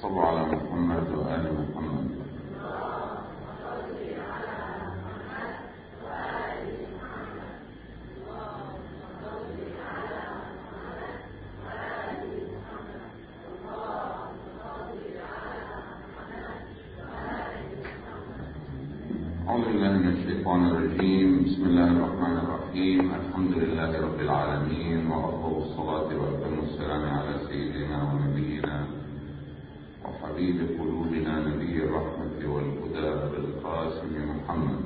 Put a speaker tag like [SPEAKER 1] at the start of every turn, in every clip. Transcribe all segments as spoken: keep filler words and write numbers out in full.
[SPEAKER 1] صلوا على محمد وآل محمد. أعوذ بالله من الشيطان الرجيم. بسم الله الرحمن الرحيم. الحمد لله رب العالمين، وأفضل الصلاة وأتم السلام على سيدنا ونبينا وحبيب قلوبنا نبي الرحمة والهدى بالقاسم محمد.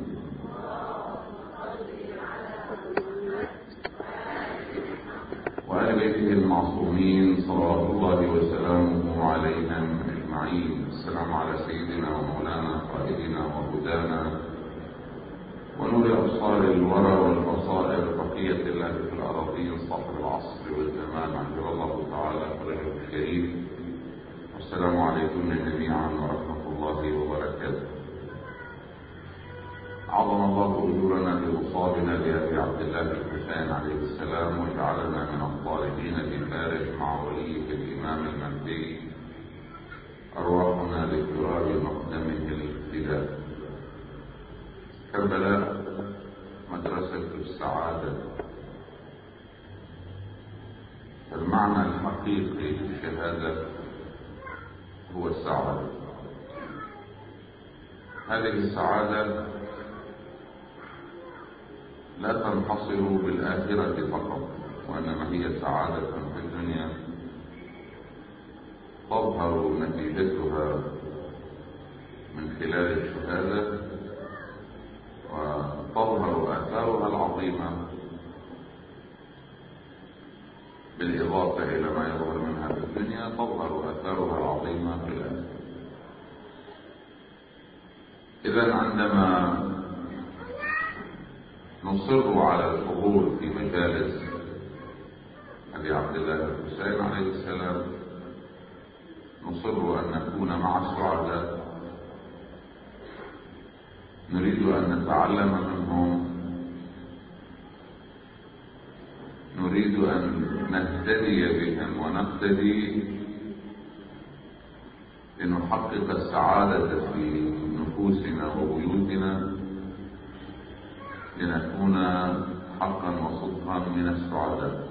[SPEAKER 1] وآل بيته المعصومين صلوات الله وسلامه عليهم أجمعين. السلام على سيدنا ومولانا قائدنا وهدانا ونور أبصار الورى والبصائر بقية الله في الأراضين صاحب العصر والزمان عجل الله تعالى فرجه الشريف. والسلام عليكم جميعا ورحمة الله وبركاته. عظم الله أجورنا بوصالنا لأبي عبد الله الحسين عليه السلام، وجعلنا من الطالبين بفارس مع وليه الإمام المهدي أرواحنا لتراب مقدمه الابتداء. كربلاء مدرسة السعادة. المعنى الحقيقي للشهادة هو السعادة. هذه السعادة لا تنحصر بالآخرة فقط، وإنما هي سعادة في الدنيا تظهر نتيجتها من خلال الشهادة، وتظهر آثارها العظيمة بالإضافة إلى ما يظهر منها في الدنيا، تظهر آثارها العظيمة في الآخرة. إذن عندما نصر على الحضور في مجالس أبي عبد الله الحسين عليه السلام، نصر أن نكون مع السعداء، نريد أن نتعلم منهم، نريد أن نهتدي بهم ونقتدي لنحقق السعادة في نفوسنا وبيوتنا، لنكون حقا وصدقا من السعداء.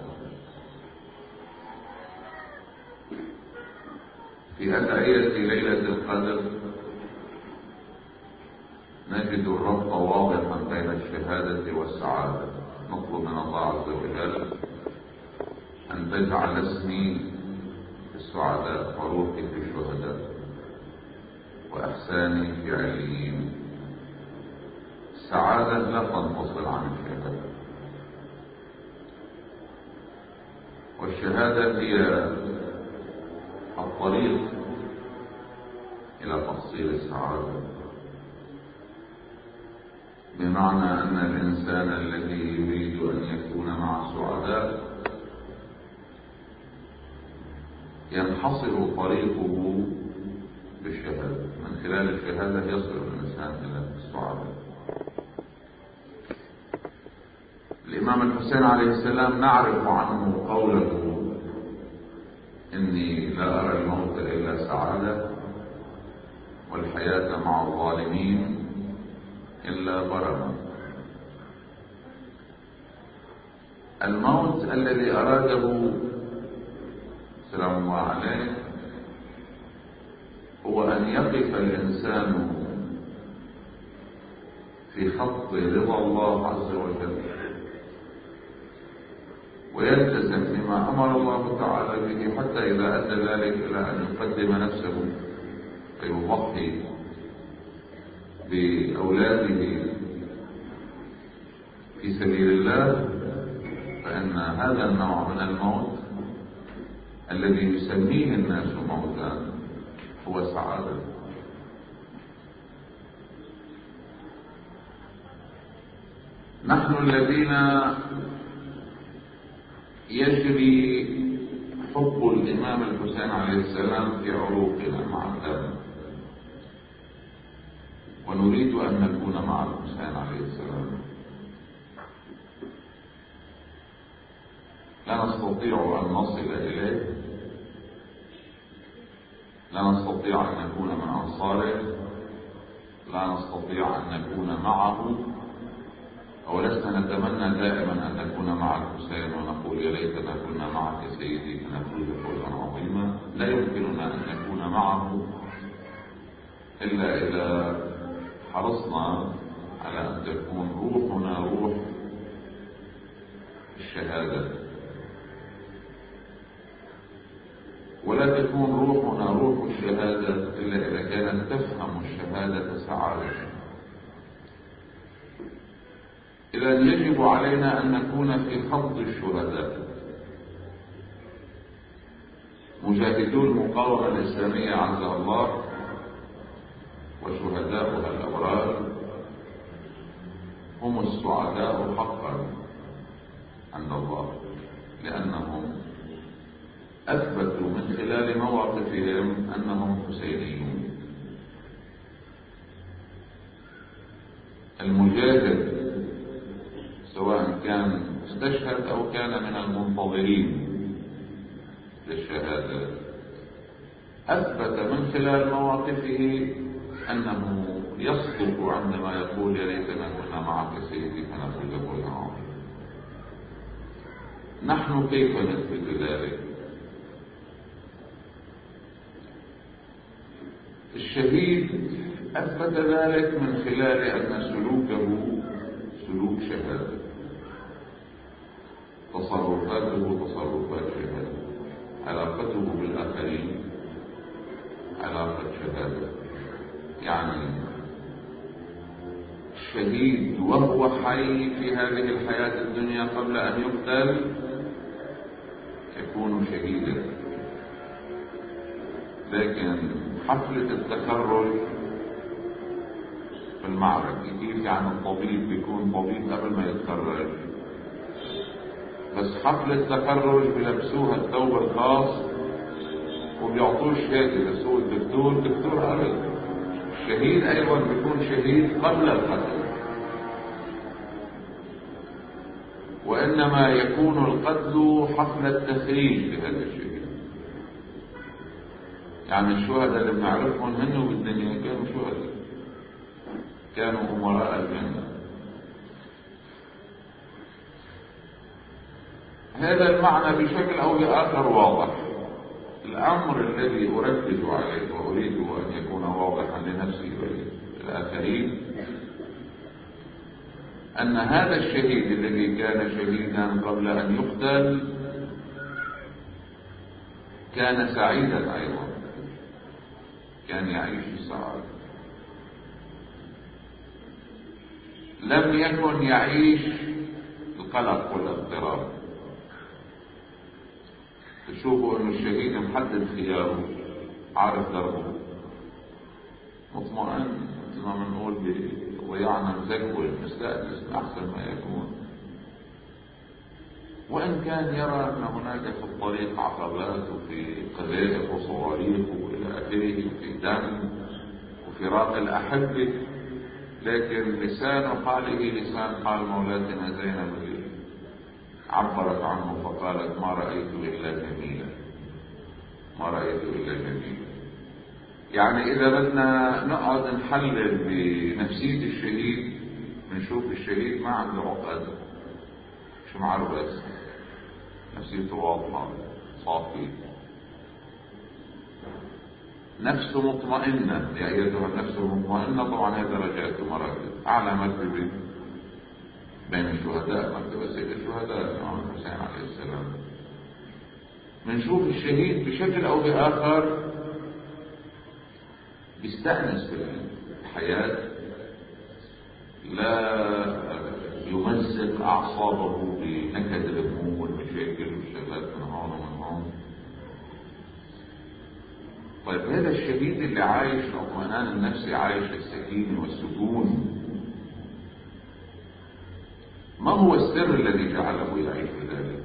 [SPEAKER 1] في أدعية ليلة القدر نجد الربط واضحا بين الشهادة والسعادة. نطلب من الله عز وجل أن تجعل اسمي في السعداء وروحي في الشهداء وأحساني في عليين. السعادة لا تنفصل عن الشهادة، والشهادة هي الطريق إلى تحصيل السعادة، بمعنى أن الإنسان الذي يريد أن يكون مع السعداء ينحصر طريقه بالشهادة. من خلال الشهادة يصل الإنسان إلى السعادة. الإمام الحسين عليه السلام نعرف عنه قوله: إني لا أرى الموت إلا سعادة، والحياة مع الظالمين إلا برما. الموت الذي أراده سلام الله عليه هو أن يقف الإنسان في خط رضا الله عز وجل، ويلتزم بما أمر الله تعالى به، حتى إذا أدى ذلك إلى أن يقدم نفسه ويضحي بأولاده في سبيل الله، فإن هذا النوع من الموت الذي يسميه الناس موتا هو سعادة. نحن الذين يجري حب الإمام الحسين عليه السلام في عروقنا مع الدم، ونريد أن نكون مع الحسين عليه السلام، لا نستطيع أن نصل إليه لا نستطيع أن نكون من أنصاره، لا نستطيع أن نكون معه، أو لسنا نتمنى دائما أن نكون مع الحسين ونقول يا ليتنا كنا معك سيدي فنفوز فوزا عظيما. لا يمكننا أن نكون معه إلا إذا حرصنا على أن تكون روحنا روح الشهادة، ولا تكون روحنا روح الشهادة إلا إذا كانت تفهم الشهادة سعادة. إذا يجب علينا أن نكون في خط الشهداء، مجاهدو المقاومة الإسلامية عز الله وشهداؤها الأبرار هم السعداء حقا عند الله، لأنهم أثبتوا من خلال مواقفهم أنهم حسينيون. المجاهد سواء كان استشهد أو كان من المنتظرين للشهادة أثبت من خلال مواقفه أنه يصدق عندما يقول يا ليتنا كنا معك سيدي فنفوز فوزا عظيما. نحن كيف نثبت ذلك؟ الشهيد أثبت ذلك من خلال أن سلوكه سلوك شهادة، تصرفاته تصرفات شهادة، علاقته بالآخرين علاقة شهادة. يعني الشهيد وهو حي في هذه الحياة الدنيا قبل أن يقتل يكون شهيدا، لكن حفلة التخرج في المعركة كيف يعني الطبيب بيكون طبيب قبل ما يتخرج، بس حفلة التخرج بلبسوها الثوب الخاص وبيعطوه شهادة، بس هو الدكتور دكتور قبل. الشهيد أيضا بيكون شهيد قبل القتل، وإنما يكون القتل حفلة تخريج لهذا الشهيد. يعني الشهداء اللي بنعرفهم هنو بالدنيا كانوا شهداء، كانوا أمراء الجنة. هذا المعنى بشكل أو بآخر واضح. الأمر الذي أركز عليه وأريد أن يكون واضحا لنفسي وللآخرين أن هذا الشهيد الذي كان شهيدا قبل أن يقتل كان سعيدا أيضا، كان يعيش السعادة، لم يكن يعيش القلق والاضطراب. تشوفوا أن الشهيد محدد خياره، عارف دربه، مطمئن، مثل ما بنقول ويعنا مزكول مستأنس أحسن ما يكون، وإن كان يرى أن هناك في الطريق عقبات وفي قذائف وصواريخ وإلى آخره وفي دم وفراق الأحبة، لكن لسان حاله لسان حال مولاتنا زينب عبرت عنه فقالت ما رأيت إلا جميلا، ما رأيت إلا جميلا. يعني إذا بدنا نقعد نحلل بنفسية الشهيد بنشوف الشهيد ما عنده عقد، مش معربس، نفسيته واضحة صافي، نفسه مطمئنة. يا أيتها النفس المطمئنة، طبعا هي درجات ومراتب. أعلى مرتبة بين الشهداء مرتبة سيد الشهداء الإمام الحسين عليه السلام. بنشوف الشهيد بشكل أو بآخر بيستأنس بالحياة، لا يمزق أعصابه بنكد الهموم والمشاكل والشغلات من هون ومن هون. طيب هذا الشهيد اللي عايش الاطمئنان النفسي، عايش السكينة والسكون، ما هو السر الذي جعله يعيش ذلك؟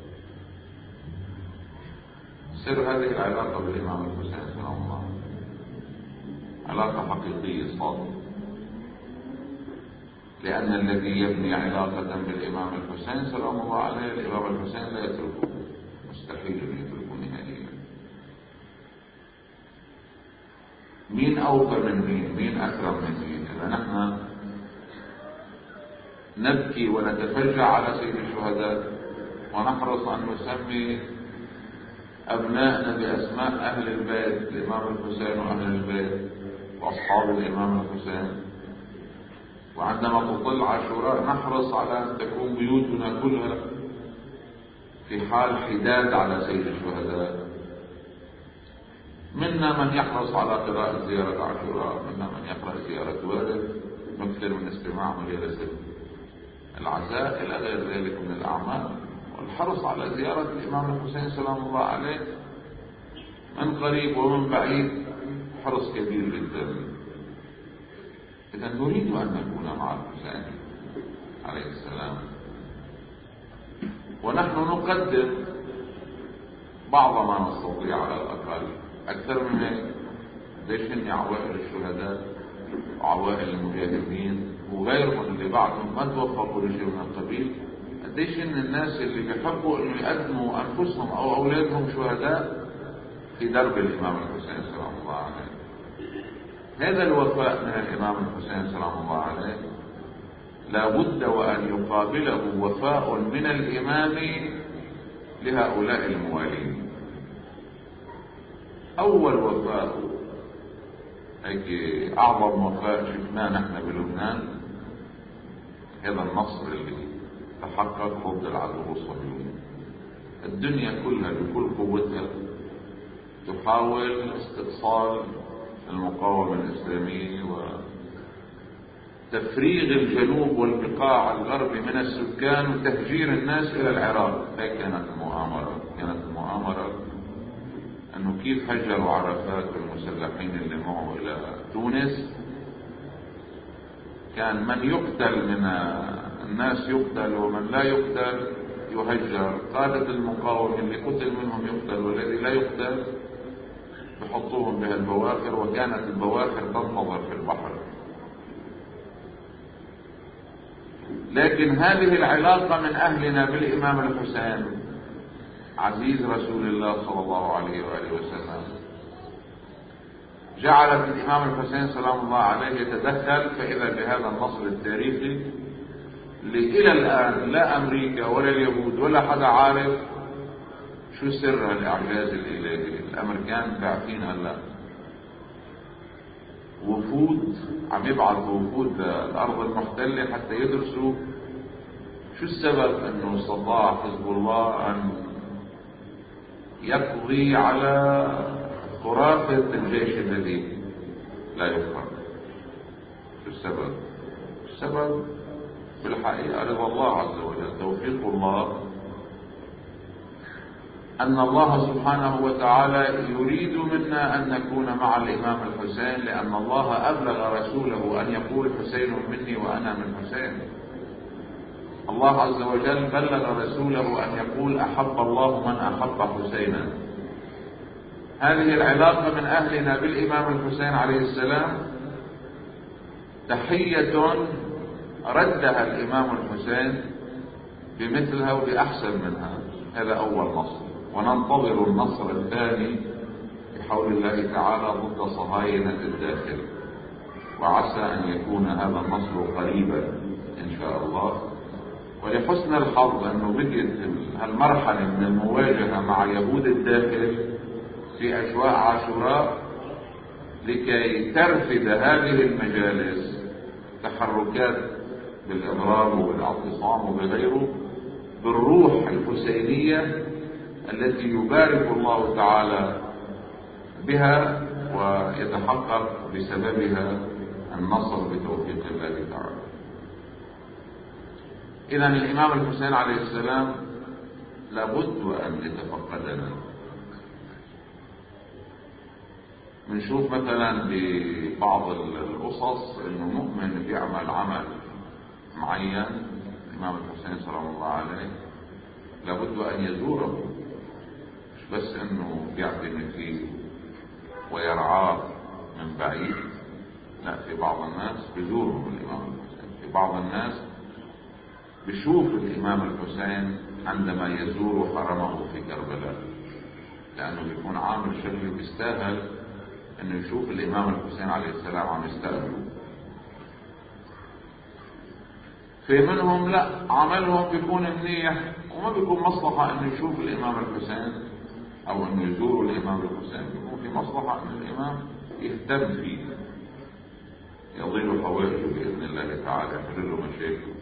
[SPEAKER 1] سر هذه العلاقة بالإمام الحسين سلام الله، علاقة حقيقية صادقة، لأن الذي يبني علاقة بالإمام الحسين سلام الله عليه الإمام الحسين لا يتركه، مستحيل أن يتركه نهائيا. مين أوفى من مين؟ مين أكرم من مين؟ إذا نحن نبكي ونتفجع على سيد الشهداء ونحرص أن نسمي أبنائنا بأسماء أهل البيت، الإمام الحسين وأهل البيت وأصحاب الإمام الحسين، وعندما تطل عاشوراء نحرص على أن تكون بيوتنا كلها في حال حداد على سيد الشهداء. منا من يحرص على قراءة زيارة عاشوراء، منا من يقرأ زيارة والد، نكثر من استماع مجالس العزاء إلى غير ذلك من الأعمال، والحرص على زيارة الإمام الحسين سلام الله عليه من قريب ومن بعيد حرص كبير جدا. إذا نريد أن نكون مع الحسين عليه السلام، ونحن نقدم بعض ما نستطيع على الأقل. أكثر من هيك قديش عوائل الشهداء وعوائل المجاهدين وغيرهم اللي بعدهم ما توفقوا لشيء من القبيل، قديش الناس اللي بيحبوا انه يقدموا انفسهم او اولادهم شهداء في درب الامام الحسين سلام الله عليه. هذا الوفاء من الامام الحسين سلام الله عليه لا بد وان يقابله وفاء من الامام لهؤلاء الموالين. اول وفاء هيك اعظم وفاء شفناه نحن بلبنان هذا النصر اللي تحقق ضد العدو الصهيوني. الدنيا كلها بكل قوتها تحاول استئصال المقاومة الإسلامية وتفريغ الجنوب والبقاع الغربي من السكان وتهجير الناس إلى العراق. هيك كانت المؤامرة. كانت المؤامرة أنه كيف هجروا عرفات والمسلحين اللي معه إلى تونس، كان من يقتل من الناس يقتل ومن لا يقتل يهجر. قادة المقاومة اللي قتل منهم يقتل والذي لا يقتل يحطوهم بها البواخر، وكانت البواخر تنتظر في البحر. لكن هذه العلاقة من أهلنا بالإمام الحسين عزيز رسول الله صلى الله عليه وآله وسلم جعلت الإمام الحسين سلام الله عليه يتدخل، فإذا بهذا النصر التاريخي اللي إلى الآن لا أمريكا ولا اليهود ولا حدا عارف شو سر الإعجاز الإلهي. الأمريكان باعثين هلا وفود، عم يبعثوا وفود للأرض المحتلة حتى يدرسوا شو السبب أنه استطاع حزب الله أن يقضي على خرافة الجيش الذي لا يفهم. شو السبب؟ السبب بالحقيقة رضا الله عز وجل، توفيق الله، أن الله سبحانه وتعالى يريد منا أن نكون مع الإمام الحسين، لأن الله أبلغ رسوله أن يقول حسين مني وأنا من حسين. الله عز وجل بلغ رسوله أن يقول أحب الله من أحب حسينا. هذه العلاقة من أهلنا بالإمام الحسين عليه السلام تحية ردها الإمام الحسين بمثلها وبأحسن منها. هذا أول نصر، وننتظر النصر الثاني بحول الله تعالى ضد صهاينة الداخل، وعسى أن يكون هذا النصر قريبا إن شاء الله. ولحسن الحظ أنه بدأت المرحلة من المواجهة مع يهود الداخل في أجواء عاشوراء لكي ترفد هذه المجالس تحركات بالإضراب وبالاعتصام وبغيره بالروح الحسينية التي يبارك الله تعالى بها ويتحقق بسببها النصر بتوفيق الله تعالى. إذا الإمام الحسين عليه السلام لابد أن يتفقدنا. بنشوف مثلا ببعض القصص انه مؤمن بيعمل عمل معين الامام الحسين سلام الله عليه لابد ان يزوره، مش بس انه بيعتني فيه ويرعاه من بعيد، لا، في بعض الناس بيزورهم الامام الحسين، في بعض الناس بيشوف الامام الحسين عندما يزور حرمه في كربلاء، لانه بيكون عامل شكله بيستاهل انه يشوف الامام الحسين عليه السلام عم يستقبله. في منهم لا، عملهم بيكون منيح وما بيكون مصلحة انه يشوف الامام الحسين او انه يزور الامام الحسين، بيكون في مصلحة ان الامام يهتم فيه، يضيل حوائجه باذن الله تعالى، يحل له مشاكل.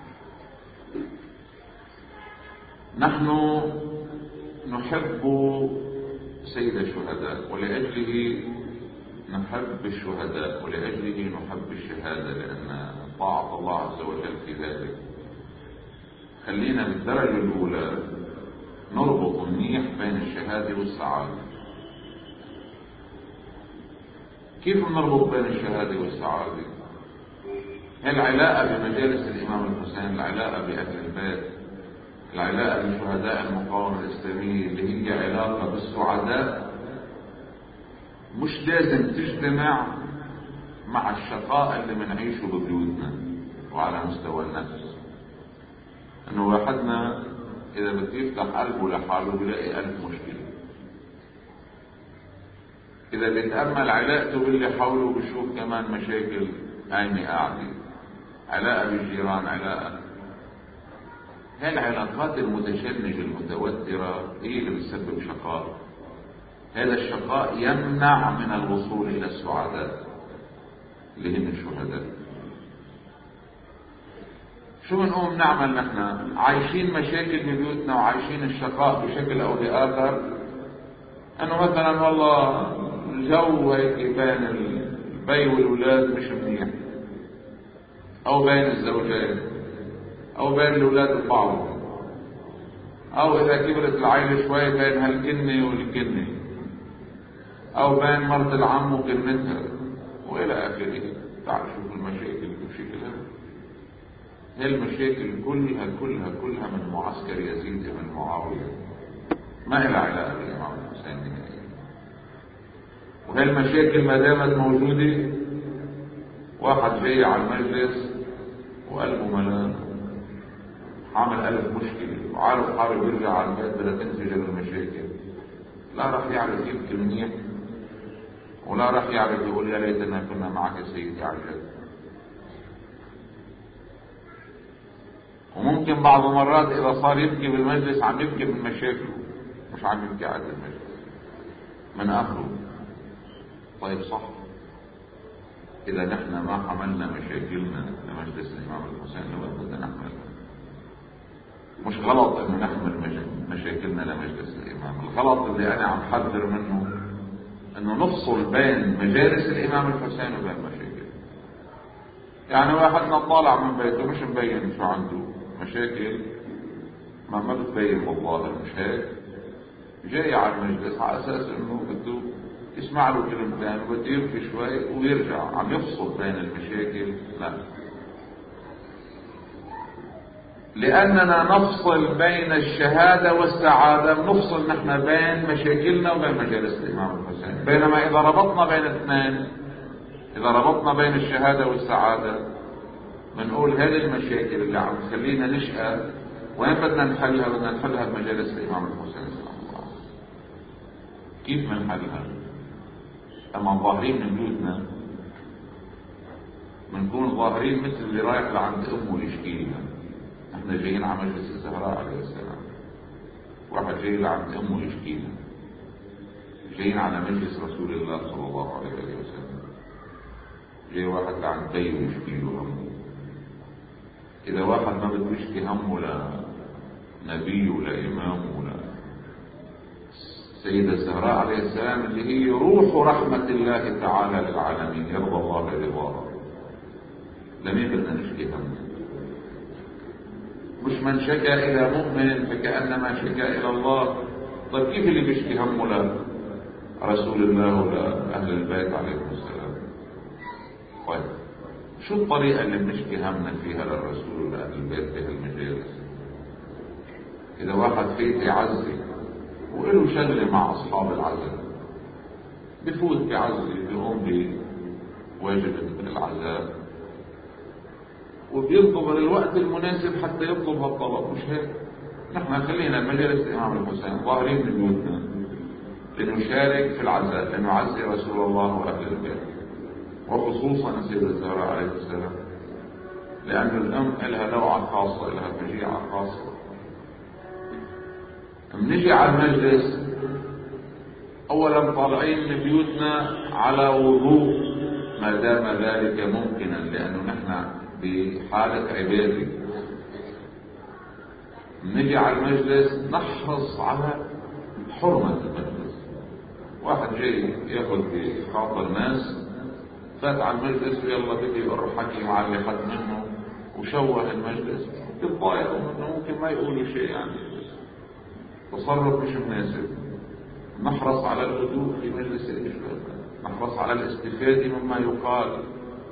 [SPEAKER 1] نحن نحب سيد الشهداء، ولأجله نحب الشهداء، ولأجله نحب الشهادة، لأن طاعة الله عز وجل في ذلك. خلينا بالدرجة الأولى نربط منيح بين الشهادة والسعادة. كيف نربط بين الشهادة والسعادة؟ العلاقة بمجالس الإمام الحسين، العلاقة بأهل البيت، العلاقة بشهداء المقاومة الإسلامية اللي هي علاقة بالسعداء، مش لازم تجتمع مع الشقاء اللي بنعيشه ببيوتنا وعلى مستوى النفس. انه واحدنا اذا بده يفتح قلبه لحاله بيلاقي ألف مشكلة، اذا بيتأمل علاقته باللي حوله بيشوف كمان مشاكل قايمة قاعدة، علاقة بالجيران، علاقة. هاي العلاقات المتشنجة المتوترة هي اللي بتسبب شقاء. هذا الشقاء يمنع من الوصول الى السعداء اللي هم الشهداء. شو بنقوم نعمل نحن؟ عايشين مشاكل ببيوتنا وعايشين الشقاء بشكل او باخر، انه مثلا والله الجو هيك بين البي والولاد مش منيح، او بين الزوجين، او بين الاولاد وبعضهم، او اذا كبرت العائله شوي بين هالكنه والكنه، او بين مرت العم وكنتها والى اخره. تعال شوف المشاكل بشكلها. هي المشاكل كلها كلها كلها من معسكر يزيد بن معاويه، ما لها علاقه بالامام الحسين نهائيا. وهي المشاكل ما دامت موجوده، واحد جاي على المجلس وقلبه ملان، عامل ألف مشكله وعارف حاله يرجع على البيت بدها تنفجر المشاكل، لا راح يعرف يبكي منيح، ولا راح يعرف يقول يا ليتنا كنا معك يا سيدي على الجد. وممكن بعض المرات اذا صار يبكي بالمجلس عم يبكي من مشاكله، مش عم يبكي عن المجلس من اخره. طيب صح، اذا نحن ما حملنا مشاكلنا لمجلس الامام الحسين لو بدنا نحملها. مش غلط انه نحمل مشاكلنا لمجلس الامام، الغلط اللي انا عم حذر منه انه نفصل بين مجالس الامام الحسين وبين مشاكل. يعني واحدنا طالع من بيته مش مبين شو عنده مشاكل، ما ما بتبين والله، مش هيك؟ جاي على المجلس على اساس انه بده يسمع له كلمتين وبده يبكي شوي ويرجع، عم يفصل بين المشاكل. لا، لأننا نفصل بين الشهادة والسعادة، بنفصل نحن بين مشاكلنا وبين مجالس الإمام الحسين. بينما إذا ربطنا بين الاثنين، إذا ربطنا بين الشهادة والسعادة، بنقول هذه المشاكل اللي عم تخلينا نشقى وين بدنا نحلها؟ بدنا نحلها بمجالس الإمام الحسين سلام الله. كيف بنحلها؟ أما ظاهرين من بيوتنا بنكون ظاهرين مثل اللي رايح لعند أمه يشكي لها. احنا جايين على مجلس الزهراء عليه السلام، واحد جاي لعند امه يشكي لها، جايين على مجلس رسول الله صلى الله عليه وسلم، جاي واحد لعند بيه يشكي له همه. اذا واحد ما بده يشكي همه لنبيه ولا امامه ولا سيدة الزهراء عليه السلام اللي هي روح رحمة الله تعالى للعالمين، يرضى الله رضاها، لمين بدنا نشكي همه؟ مش من شكى الى مؤمن فكأنما شكى الى الله. طيب كيف اللي بيشكي همه لرسول الله ولا اهل البيت عليهم السلام؟ طيب شو الطريقة اللي بنشكي همنا فيها للرسول ولا اهل البيت بهالمجالس؟ اذا واحد فيت يعزي وله شغله مع اصحاب العزاء، بفوت بعزي بيقوم بواجب العزاء وبينتظر الوقت المناسب حتى يطلب هالطلب، مش هيك؟ نحن خلينا مجالس الامام الحسين ظاهرين من بيوتنا، لنشارك في العزاء، لنعزي رسول الله وأهل البيت، وخصوصا السيدة الزهراء عليه السلام، لأن الأم لها لوعة خاصة، لها فجيعة خاصة. بنجي على المجلس أولا طالعين من بيوتنا على وضوء ما دام ذلك ممكنا، لأنه نحن بحالة عبادة. بنجي على المجلس نحرص على حرمة المجلس. واحد جاي ياخذ بخاطر الناس، فات على المجلس ويلا بدي يروح حكي مع اللي خد منه وشوه المجلس، يتضايقوا منه، ممكن ما يقولوا شيء، يعني تصرف مش مناسب. نحرص على الهدوء في مجلس الإشفاء، نحرص على الاستفادة مما يقال.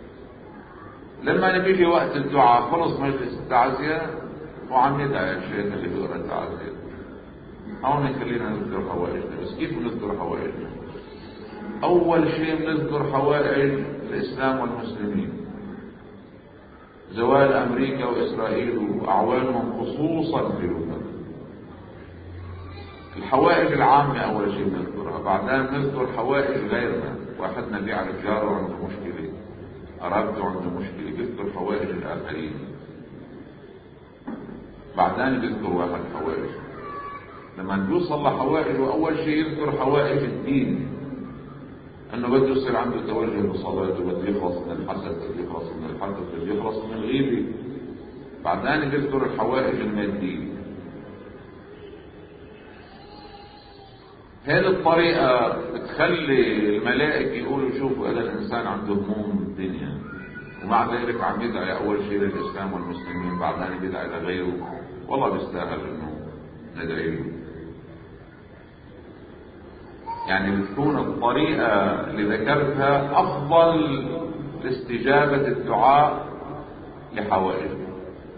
[SPEAKER 1] لما نبيجي وقت الدعاء خلص مجلس التعزية وعم يدعي الشيخ اللي بيقرأ التعزية، هون خلينا نذكر حوائجنا. بس كيف نذكر حوائجنا؟ أول شيء بنذكر حوائج الإسلام والمسلمين، زوال أمريكا وإسرائيل وأعوانهم خصوصا في لبنان. الحوائج العامة أول شيء بنذكرها، بعدين بنذكر حوائج غيرنا. واحدنا بيعرف جاره عنده مشكلة، قرابته عنده مشكلة، بيذكر حوائج الآخرين. بعدين بيذكر واحد حوائج. لما بيوصل لحوائجه أول شيء يذكر حوائج الدين، أنه بده يصير عنده توجه بصلاته، بده يخلص من الحسد، بده يخلص من الحقد، بده يخلص من الغيبة. بعدين بيذكر الحوائج المادية. هذه الطريقة بتخلي الملائكة يقولوا شوفوا هذا الإنسان عنده هموم الدنيا، ومع ذلك عم يدعي أول شيء للإسلام والمسلمين، بعدين بيدعي لغيره، والله بيستاهل إنه ندعي له. يعني بتكون الطريقة اللي ذكرتها أفضل لاستجابة الدعاء لحوائجنا.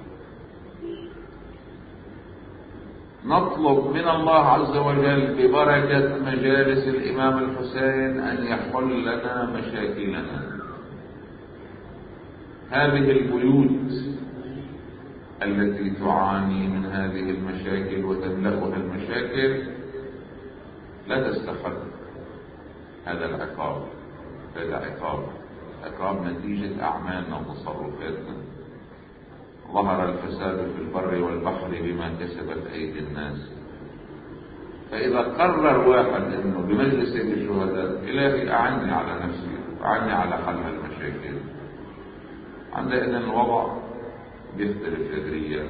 [SPEAKER 1] نطلب من الله عز وجل ببركة مجالس الإمام الحسين أن يحل لنا مشاكلنا. هذه البيوت التي تعاني من هذه المشاكل وتملأها المشاكل لا تستحق هذا العقاب. هذا عقاب، عقاب نتيجة أعمالنا وتصرفاتنا. ظهر الفساد في البر والبحر بما كسبت أيدي الناس. فإذا قرر واحد إنه بمجلس الشهداء إلهي أعني على نفسي، أعني على حل المشاكل، عندئذ الوضع بيختلف جذريا.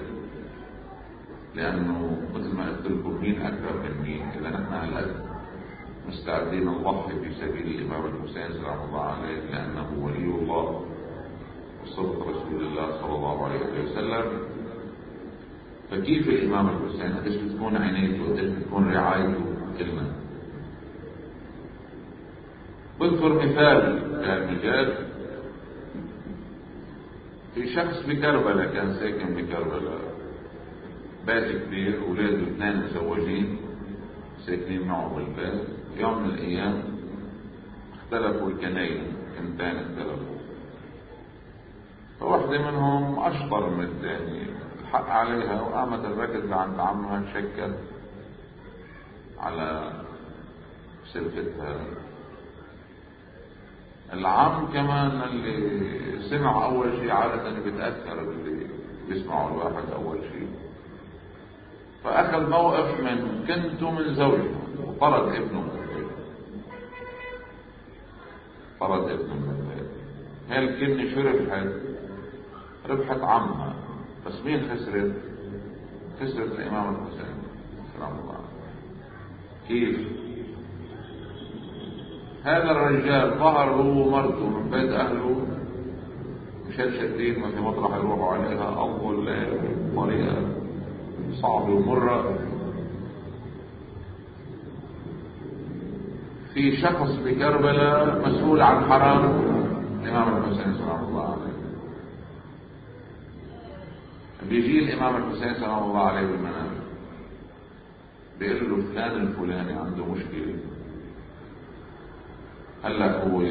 [SPEAKER 1] لأنه مثل ما قلت لكم مين أكثر من مين؟ إذا نحن هالقد مستعدين نضحي في سبيل الإمام الحسين سلام الله عليه لأنه ولي الله وصدق رسول الله صلى الله عليه وسلم، فكيف الإمام الحسين قديش بتكون عنايته وقديش بتكون رعايته إلنا؟ بذكر مثال كمثال في شخص بكربلاء كان ساكن بكربلاء، بيت كبير، اولاده اثنين مزوجين ساكنين معه بالبيت. يوم من الايام اختلفوا الكناين، كنتين اختلفوا، فواحدة منهم اشطر من الثانية، الحق عليها وقامت الركض لعند عمها تشكت على سلفتها. العم كمان اللي سمع اول شيء، عادة بيتأثر اللي بيسمعوا الواحد اول شيء، فاخذ موقف من كنته من زوجها وطرد ابنه من البيت. طرد ابنه من البيت. هاي الكلمة شو ربحت؟ ربحت عمها، بس مين خسرت؟ خسرت الامام الحسين سلام الله عليه. كيف؟ هذا الرجال ظهر هو ومرته من بيت اهله مشلشلين، ما في مطرح يروحوا عليها، اول طريقه صعبه ومره. في شخص بكربلاء مسؤول عن حرام الامام الحسين سلام الله عليه، بيجي الامام الحسين سلام الله عليه بالمنام، بيقول له فلان الفلاني عنده مشكله، هلا هو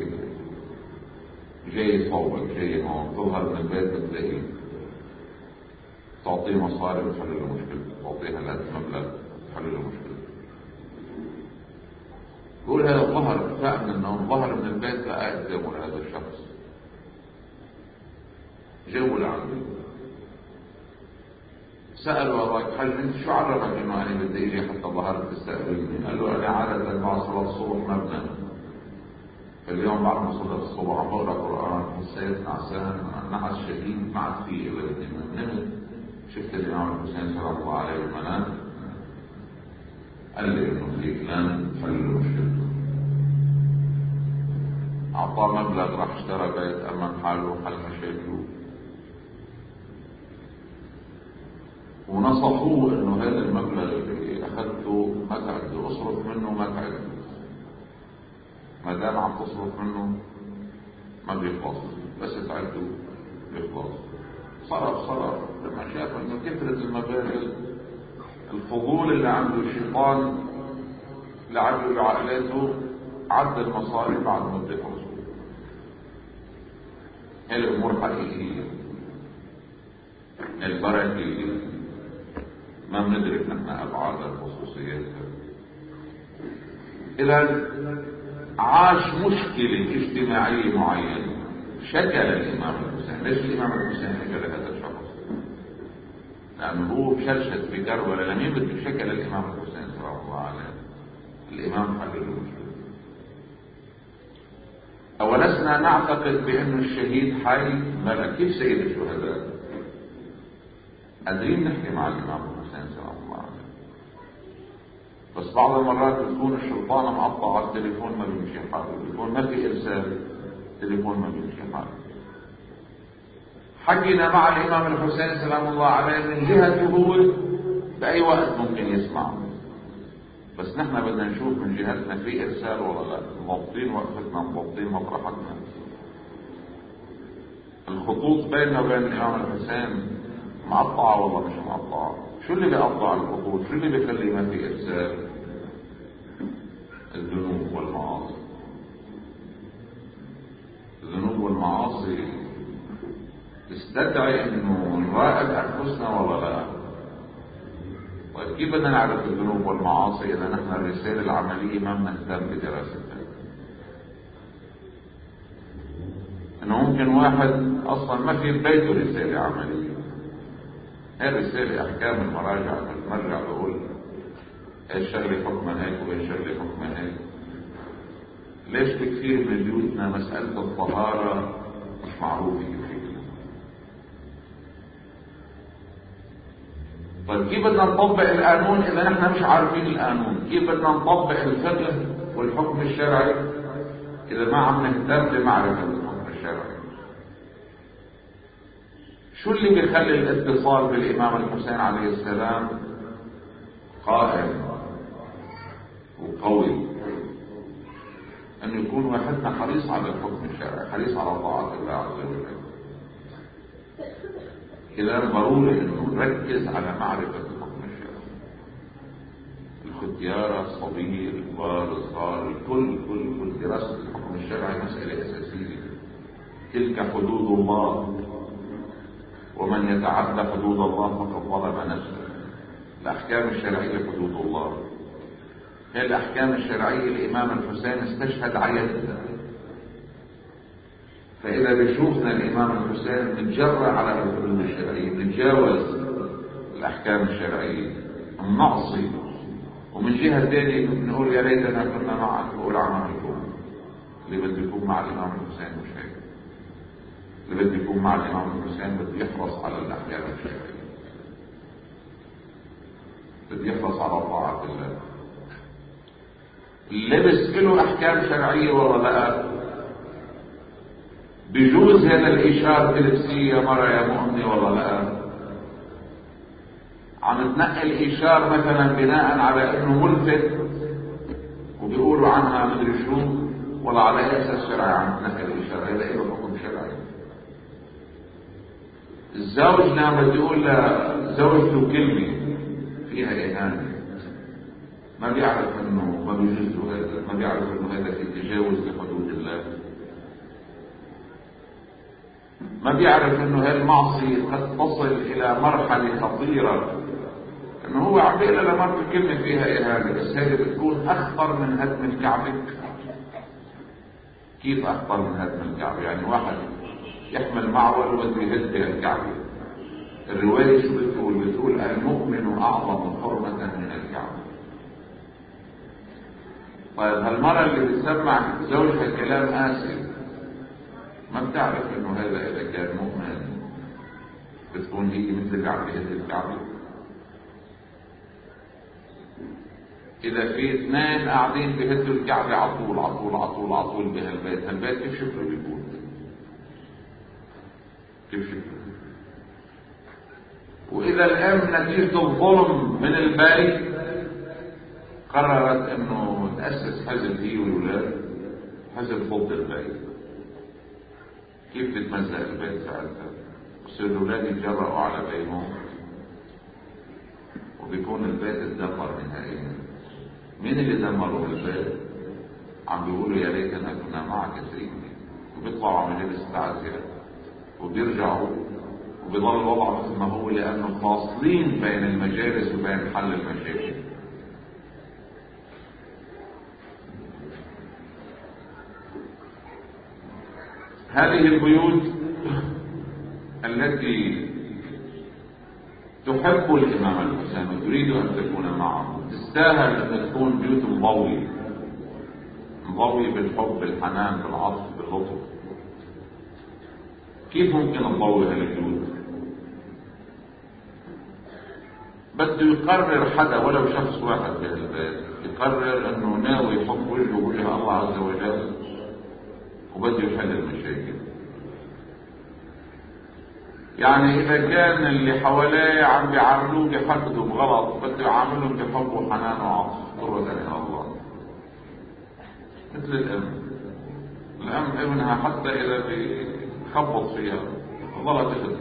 [SPEAKER 1] جاي يصوبك، جاي هون، تظهر من البيت بتلاقيه، تعطيه مصاري وتحل له مشكلته، تعطيه هالقد مبلغ تحل له مشكلته. يقول هذا الظهر فاق من النوم، ظهر من البيت لقى قدامه لهذا الشخص، جابوا لعنده، سألوا أباك حاج أنت شو عرفك إنه أنا بدي إجي حتى ظهرت تستقبلني؟ قال له أنا عادة بعد صلاة الصبح ما بنام، اليوم بعد ما صليت الصبح عم بقرا قرآن، حسيت نعسان نعس شديد ما عاد في إلا بدي أنام، نمت شفت الإمام الحسين سلام الله عليه بالمنام، قال لي إنه في فلان حل مشكلته، أعطاه مبلغ راح اشترى بيت أمن حاله وحل مشاكله، ونصحوه إنه هذا المبلغ اللي أخذته ما تعده أصرف منه، ما تعده ما دام عم تصرف منه ما بيخلص، بس تعده بيخلص. صرف صرف لما شاف إنه كثرة المبالغ، الفضول اللي عنده الشيطان لعبه بعقلاته، عد المصاري بعد ما بيخلص. هي الأمور حقيقية، البركة ما بندرك نحن أبعاد الخصوصيات. إذا عاش مشكلة اجتماعية معينة، شكل الإمام الحسين. ليش الإمام الحسين شكل هذا الشخص؟ لأنه هو بشلشت في كربلاء، لمين بده شكل الإمام الحسين صلى الله عليه؟ الإمام حل المشكلة. أولسنا نعتقد بأن الشهيد حي؟ بلى، كيف سيد الشهداء؟ قادرين نحكي مع الإمام الحسين صلى الله عليه، بس بعض المرات بتكون الشرطانة مقطعة على التليفون ما بيمشي حاله، بيكون ما في إرسال، التليفون ما بيمشي حاله. حكينا مع الإمام الحسين سلام الله عليه من جهته هو بأي وقت ممكن يسمع، بس نحن بدنا نشوف من جهتنا في إرسال ولا لا، مضبطين وقفتنا، مضبطين مطرحتنا. الخطوط بيننا وبين الإمام الحسين مقطعة والله مش مقطعة. شو اللي بيقطع الخطوط؟ شو اللي بيخلي ما في إرسال؟ الذنوب والمعاصي. الذنوب والمعاصي تستدعي انه نراقب انفسنا ولا لا؟ طيب كيف بدنا نعرف الذنوب والمعاصي اذا نحن الرسالة العملية ما بنهتم بدراستها؟ انه ممكن واحد اصلا ما في ببيته رسالة عملية، هي الرسالة احكام المراجع، المرجع بقول ايه الشغلة حكمها هيك وايه الشغلة حكمها هيك. ليش بكثير من بيوتنا مسألة الطهارة مش معروفة كثير؟ طيب كيف بدنا نطبق القانون اذا نحن مش عارفين القانون؟ كيف بدنا نطبق الفقه والحكم الشرعي اذا ما عم نهتم بمعرفة الحكم الشرعي؟ شو اللي بيخلي الاتصال بالامام الحسين عليه السلام قائم وقوي؟ أن يكون واحدنا حريص على الحكم الشرعي، حريص على طاعة الله عز وجل. إذا ضروري أنه نركز على معرفة الحكم الشرعي. الختيارة، الصغير، الكبار، الصغار، الكل كل كل دراسة الحكم الشرعي مسألة أساسية. تلك حدود الله، ومن يتعدى حدود الله فقد ظلم نفسه. الأحكام الشرعية حدود الله، هي الأحكام الشرعية الإمام الحسين استشهد عينها. فإذا بشوفنا الإمام الحسين بنتجرأ على الحدود الشرعية، بنتجاوز الأحكام الشرعية، بنعصي، ومن جهة ثانية بنقول يا ريتنا كنا معك، نقول عملكم. اللي بده يكون مع الإمام الحسين مش هيك، اللي بده يكون مع الإمام الحسين بده يحرص على الأحكام الشرعية، بده يحرص على طاعة الله. لبس له احكام شرعيه ولا لا؟ بجوز هذا الاشاره تلبسيه يا مره يا مؤمنه ولا لا؟ عم تنقل اشاره مثلا بناء على انه ملفت وبيقولوا عنها مدري شو، ولا على اي اساس شرعي عم تنقل اشاره؟ هذا له حكم شرعي. الزوج لما بده يقول لزوجته كلمه فيها اهانه، ما بيعرف انه ما بيجوز له هذا، ما بيعرف انه هذا في تجاوز لحدود الله، ما بيعرف انه هالمعصية قد تصل الى مرحلة خطيرة انه هو عم بيقول لمرته كلمة فيها اهانة، بس هذه بتكون اخطر من هدم الكعبة. كيف اخطر من هدم الكعبة؟ يعني واحد يحمل معول وبده يهد بها الكعبة. الرواية شو بتقول؟ بتقول المؤمن اعظم حرمة من الكعبة. طيب هالمرة اللي بتسمع زوجها كلام آسف ما بتعرف انه هذا اذا كان مؤمن بتكون هي مثل اللي عم بيهد الكعبة؟ اذا في اثنين قاعدين بيهدوا الكعبة عطول عطول عطول عطول بهالبيت، هالبيت كيف شكله بيكون؟ كيف شكله؟ واذا الام نتيجة الظلم من البيت قررت انه تأسس حزب هي والولاد، حزب ضد البيت، كيف بتمزق البيت ساعتها؟ بصير الاولاد يتجرأوا على بيهم وبيكون البيت اتدمر نهائيا. مين اللي دمروا البيت؟ عم بيقولوا يا ليتنا كنا معك سيدي، وبيطلعوا على مجلس التعزية وبيرجعوا وبيضل الوضع مثل ما هو، لانه فاصلين بين المجالس وبين حل المشاكل. هذه البيوت التي تحب الإمام الحسين وتريد أن تكون معه تستاهل أن تكون بيوت مضوية، مضوية بالحب بالحنان بالعطف باللطف. كيف ممكن نضوي هالبيوت؟ بده يقرر حدا ولو شخص واحد بهالبيت يقرر أنه ناوي يحب وجهه وجه الله عز وجل وبده يحل المشاكل. يعني إذا كان اللي حواليه عم بيعاملوه بحقد وبغلط بده يعاملهم بحب وحنان وعطف قرة إلى الله. مثل الأم، الأم ابنها حتى إذا بيخبط فيها ظلت تخدم،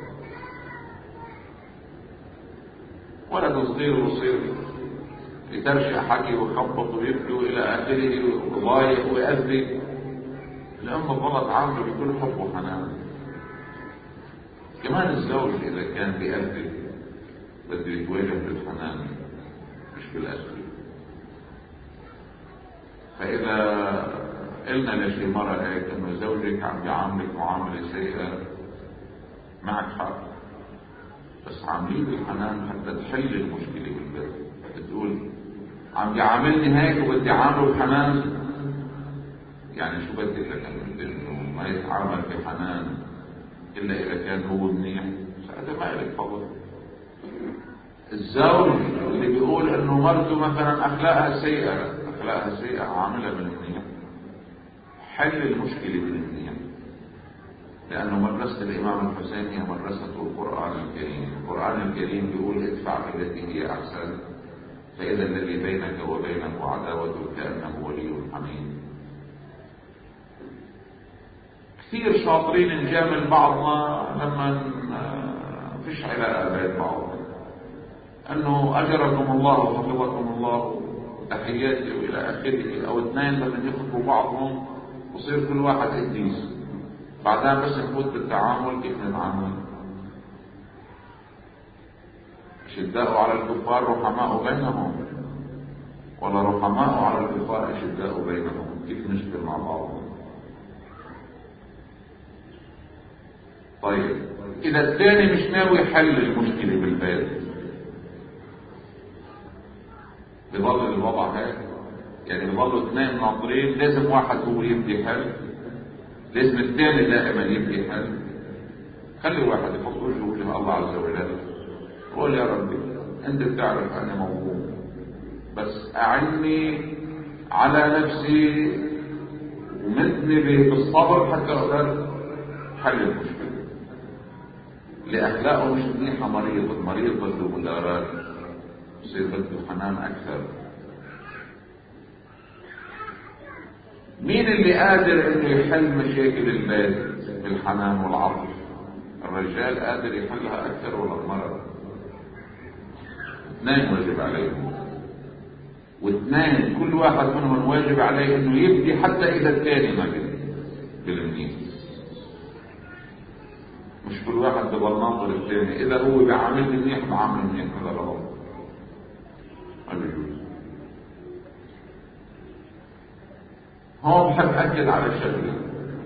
[SPEAKER 1] ولد صغير وصير يترشح حكي ويخبط ويبكي إلى آخره وضايق ويأذي، الأم ظلت عامله بكل حب وحنان. كمان الزوج إذا كان بيأذي بده يتواجه بالحنان مش بالأذى. فإذا قلنا لشي مرة هيك إنه زوجك عم بيعاملك معاملة سيئة، معك حق، بس عامليه بالحنان حتى تحل المشكلة بالبيت. بتقول عم بيعاملني هيك وبدي عامله بحنان، يعني شو بدي لك إنه ما يتعامل بحنان إلا إذا كان هو منيح؟ ساعتها ما إلك فضل. الزوج اللي بيقول إنه مرته مثلا أخلاقها سيئة، أخلاقها سيئة عاملها بالمنيح، حل المشكلة بالمنيح، لأنه مدرسة الإمام الحسين هي مدرسة القرآن الكريم. القرآن الكريم بيقول ادفع بالتي هي أحسن فإذا الذي بينك وبينه عداوة كأنه ولي حميم. كثير شاطرين نجامل بعضنا لما فيش علاقة بين بعض، انه اجركم الله وحفظكم الله وتحياتي والى اخره، او اثنين لما يخطبوا بعضهم وصير كل واحد قديس، بعدين بس نفوت بالتعامل كيف نتعامل؟ شداء على الكفار رحماء بينهم، ولا رحماء على الكفار شداء بينهم؟ كيف نشتغل مع بعضهم؟ طيب إذا الثاني مش ناوي يحل المشكلة بالبيت بظل الوضع هيك، يعني بظلوا اثنين ناطرين، لازم واحد هو يبدي حل، لازم الثاني دائما يبدي حل. خلي واحد يحط وجهه وجه الله عز وجل، قول يا ربي أنت بتعرف أنا موهوم، بس أعني على نفسي ومدني بالصبر حتى أقدر حل المشكلة. لأخلاقه مش منيحة، مريض، المريض بده مدارات، يصير بده حنان أكثر. مين اللي قادر إنه يحل مشاكل البيت بالحنان والعطف؟ الرجال قادر يحلها أكثر ولا المرأة؟ اثنين واجب عليهم، واثنين كل واحد منهم واجب عليه إنه يبدي حتى إذا الثاني ما بيبدي بالمنيح. مش كل واحد بضل ناطر الثاني، اذا هو بيعامل منيح بعامل منيح، هذا غلط. ما بيجوز. هون بحب أكد على شغله.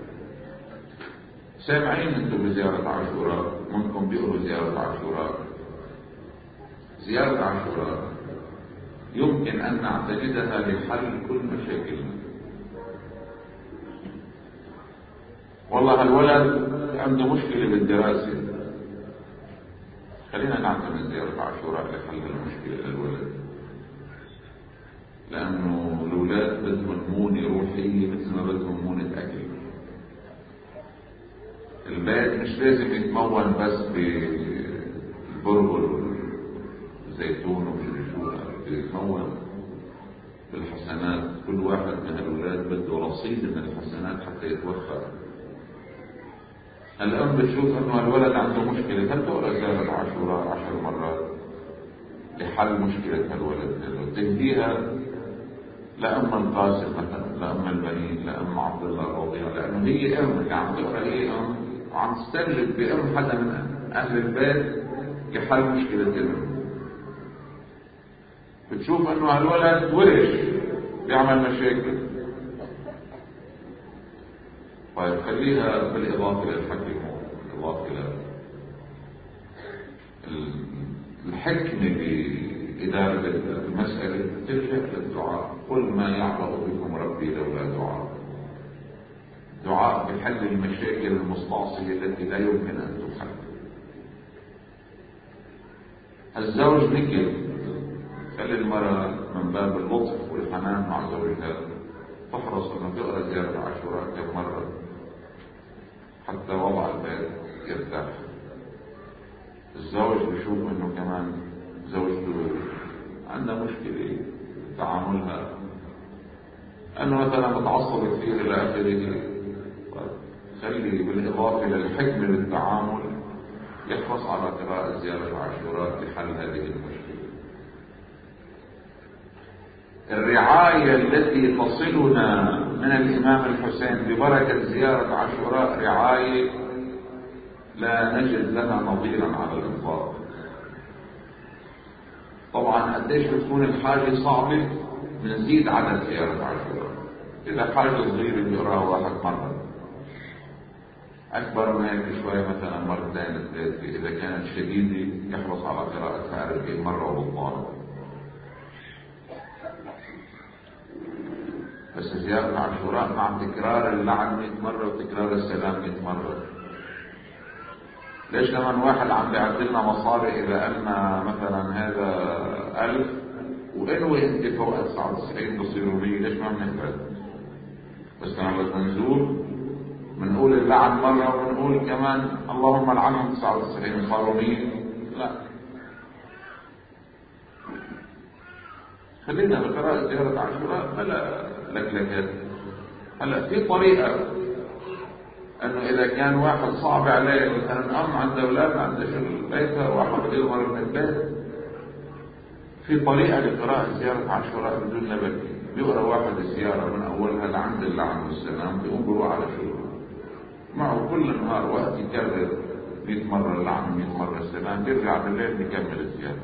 [SPEAKER 1] سامعين انتم بزيارة عاشوراء، منكم بيقولوا زيارة عاشوراء. زيارة عاشوراء يمكن أن نعتمدها لحل كل مشاكلنا. والله الولد عنده مشكلة بالدراسة، خلينا نعتمد زيارة عاشوراء لحل المشكلة للولد، لأنه الأولاد بدهم مونة روحية مثل ما بدهم مونة أكل. البيت مش لازم يتمون بس بالبرغل والزيتون ومدري شو، يتمون بالحسنات. كل واحد من الأولاد بده رصيد من الحسنات حتى يتوفر. الأم بتشوف أنه الولد عنده مشكلة، هل تقرأ زيارة عاشوراء عشر مرات لحل مشكلة الولد هذا، تهديها لأم القاسم مثلا، لأم البنين، لأم عبد الله الرضيع، لأنه هي أم اللي عم تقرأ، هي أم وعم تستنجد بأم حدا من أهل البيت لحل مشكلة الأم. بتشوف أنه هالولد ورش بيعمل مشاكل، طيب خليها بالإضافة للحكم، بالإضافة للحكمة بإدارة المسألة، تلجأ للدعاء. قل ما يعبأ بكم ربي لولا دعاء. دعاء بحل المشاكل المستعصية التي لا يمكن أن تحل. الزوج نكد، خلي المرأة من باب اللطف والحنان مع زوجها تحرص أن تقرأ زيارة عاشوراء كم مرة حتى وضع البيت يرتاح. الزوج بيشوف انه كمان زوجته عندها مشكلة تعاملها، انه مثلا متعصب كثير الى اخره، خلي بالاضافة للحكمة للتعامل يحرص على قراءة زيارة عاشوراء لحل هذه المشكلة. الرعاية التي تصلنا من الإمام الحسين ببركة زيارة عاشوراء رعاية لا نجد لها نظيرا على الإطلاق. طبعا قديش بتكون الحاجة صعبة بنزيد عدد زيارة عاشوراء. إذا حاجة صغيرة بيقراها واحد مرة، أكبر من هيك شوية مثلا مرتين ثلاثة، إذا كانت شديدة يحرص على قراءتها أربعين مرة وبطالة. بس زيارة عاشوراء مع تكرار اللعن مئة مرة وتكرار السلام مئة مرة. ليش لما واحد عم بيعدلنا مصاري إذا قلنا مثلا هذا ألف وإنوي أنت فوق تسعة وتسعين بصيروا مية، ليش ما بنقبل؟ بس لما بدنا نزور بنقول اللعن مرة وبنقول كمان اللهم لعنهم تسعة وتسعين صاروا مية. لا، خلينا بقراءة زيارة عاشوراء بلا لكلكات. هلا في طريقة انه اذا كان واحد صعب عليه مثلا ام عند اولاد عند شغل بيتها واحد بده يظهر من البيت، في طريقة لقراءة زيارة عاشوراء بدون نبكي. بيقرا واحد الزيارة من اولها لعند اللعن والسلام، بيقوم بيروح على شغله معه كل النهار، وقت يكرر مئة مرة اللعن مئة مرة السلام، بيرجع بالليل بيكمل الزيارة.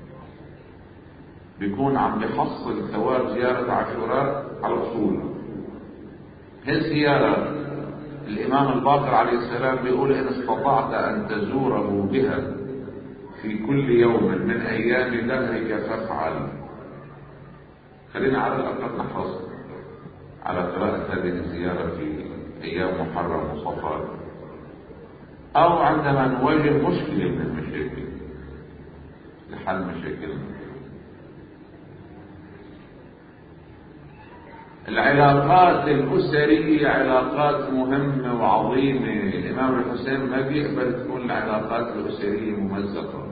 [SPEAKER 1] بيكون عم بيحصل ثواب زيارة عاشوراء على الأصول. هالزيارة الإمام الباقر عليه السلام بيقول إن استطعت أن تزوره بها في كل يوم من أيام دهرك فافعل. خلينا على الأقل نحرص على قراءة هذه الزيارة في أيام محرم وصفر، أو عندما نواجه مشكلة من المشاكل لحل مشاكلنا. العلاقات الأسرية علاقات مهمة وعظيمة. الإمام الحسين ما بيقبل تكون العلاقات الأسرية ممزقة.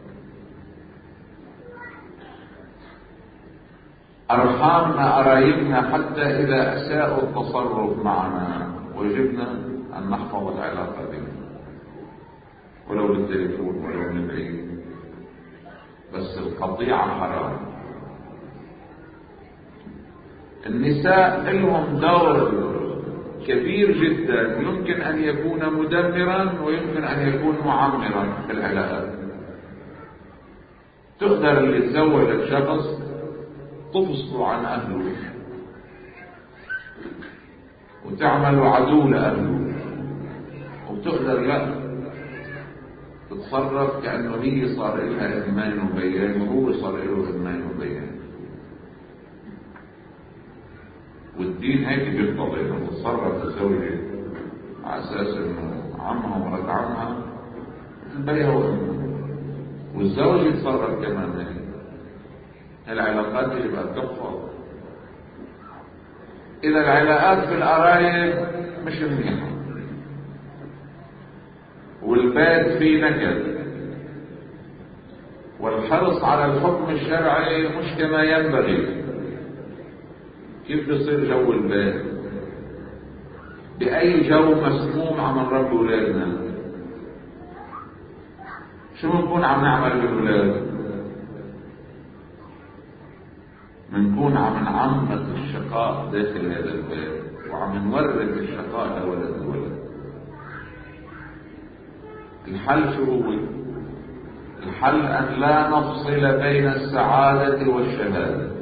[SPEAKER 1] أرحامنا قرايبنا حتى إذا أساءوا التصرف معنا وجبنا أن نحفظ العلاقة بهم، ولو بالتليفون ولو من بعيد، بس القطيعة حرام. النساء لهم دور كبير جدا، يمكن أن يكون مدمرا ويمكن أن يكون معمرا في العلاقات. تقدر اللي تزوجك شخص تفصلوا عن أهله وتعملوا عدو لأهله، وتقدر لا تتصرف كأنه هي صار لها إثنين وبيان وهو صار له إثنين وبيان. والدين هيك بيقتضي انه تتصرف الزوجة على اساس انه عمها ومرات عمها بيها وامها، والزوج يتصرف كمان هيك. العلاقات اللي بقى تحفظ. اذا العلاقات بالقرايب مش منيحة والبيت فيه نكد والحرص على الحكم الشرعي مش كما ينبغي، كيف بيصير جو البيت؟ بأي جو مسموم عم نربي ولادنا؟ شو بنكون عم نعمل بالولاد؟ بنكون عم نعمق الشقاء داخل هذا البيت وعم نورد الشقاء لولد الولد. الحل شو هو؟ الحل أن لا نفصل بين السعادة والشهادة.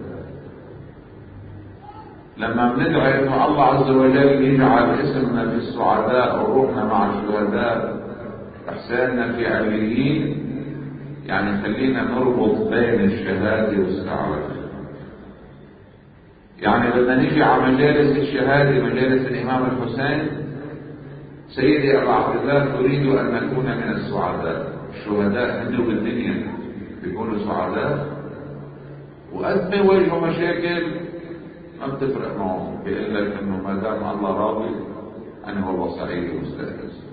[SPEAKER 1] لما بندعي انه الله عز وجل يجعل اسمنا في السعداء وروحنا مع الشهداء احساننا في عليين، يعني خلينا نربط بين الشهاده والسعاده. يعني بدنا نيجي على مجالس الشهاده، مجالس الامام الحسين، سيدي ابا عبد الله اريد ان نكون من السعداء. الشهداء هدوا بالدنيا بيكونوا سعداء، وقد ما يواجهوا مشاكل ما بتفرق معه، بيقول لك انه ما دام الله راضي انا والله سعيد ومستانس.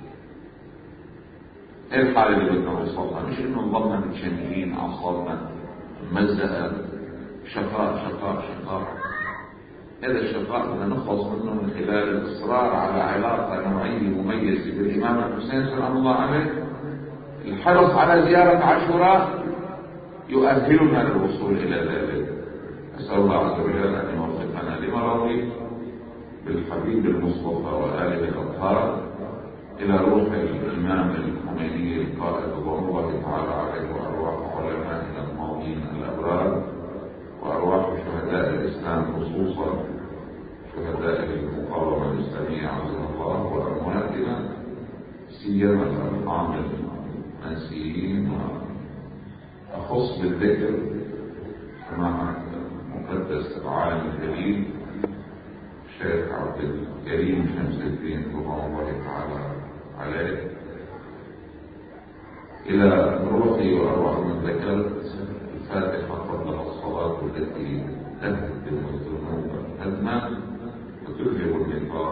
[SPEAKER 1] ايه الحاله اللي بدنا نوصلها؟ مش انه نضلنا متشنجين اعصابنا ممزقه شقاء شقاء شقاء. هذا الشقاء بدنا نخلص منه من خلال الاصرار على علاقه نوعيه مميزه بالامام الحسين سلام الله عليه. الحرص على زياره عاشوراء يؤهلنا للوصول الى ذلك. أسأل الله عز وجل أن يوفقنا لمراضيه بالحبيب المصطفى وآله الأطهار إلى روح الإمام الخميني القائد رضوان الله تعالى عليه، وأرواح علمائنا الماضين الأبرار، وأرواح شهداء الإسلام خصوصا شهداء المقاومة الإسلامية عزنا الله، وأمواتنا سيما الأرحام المنسيين. وأخص بالذكر سماحة مقدس العالم الجليل الشيخ عبد الكريم شمس الدين رضوان الله تعالى عليه، إلى روحي وأرواح من ذكرت الفاتحة قبل الصلاة التي تهدم الذنوب هدما وتذهب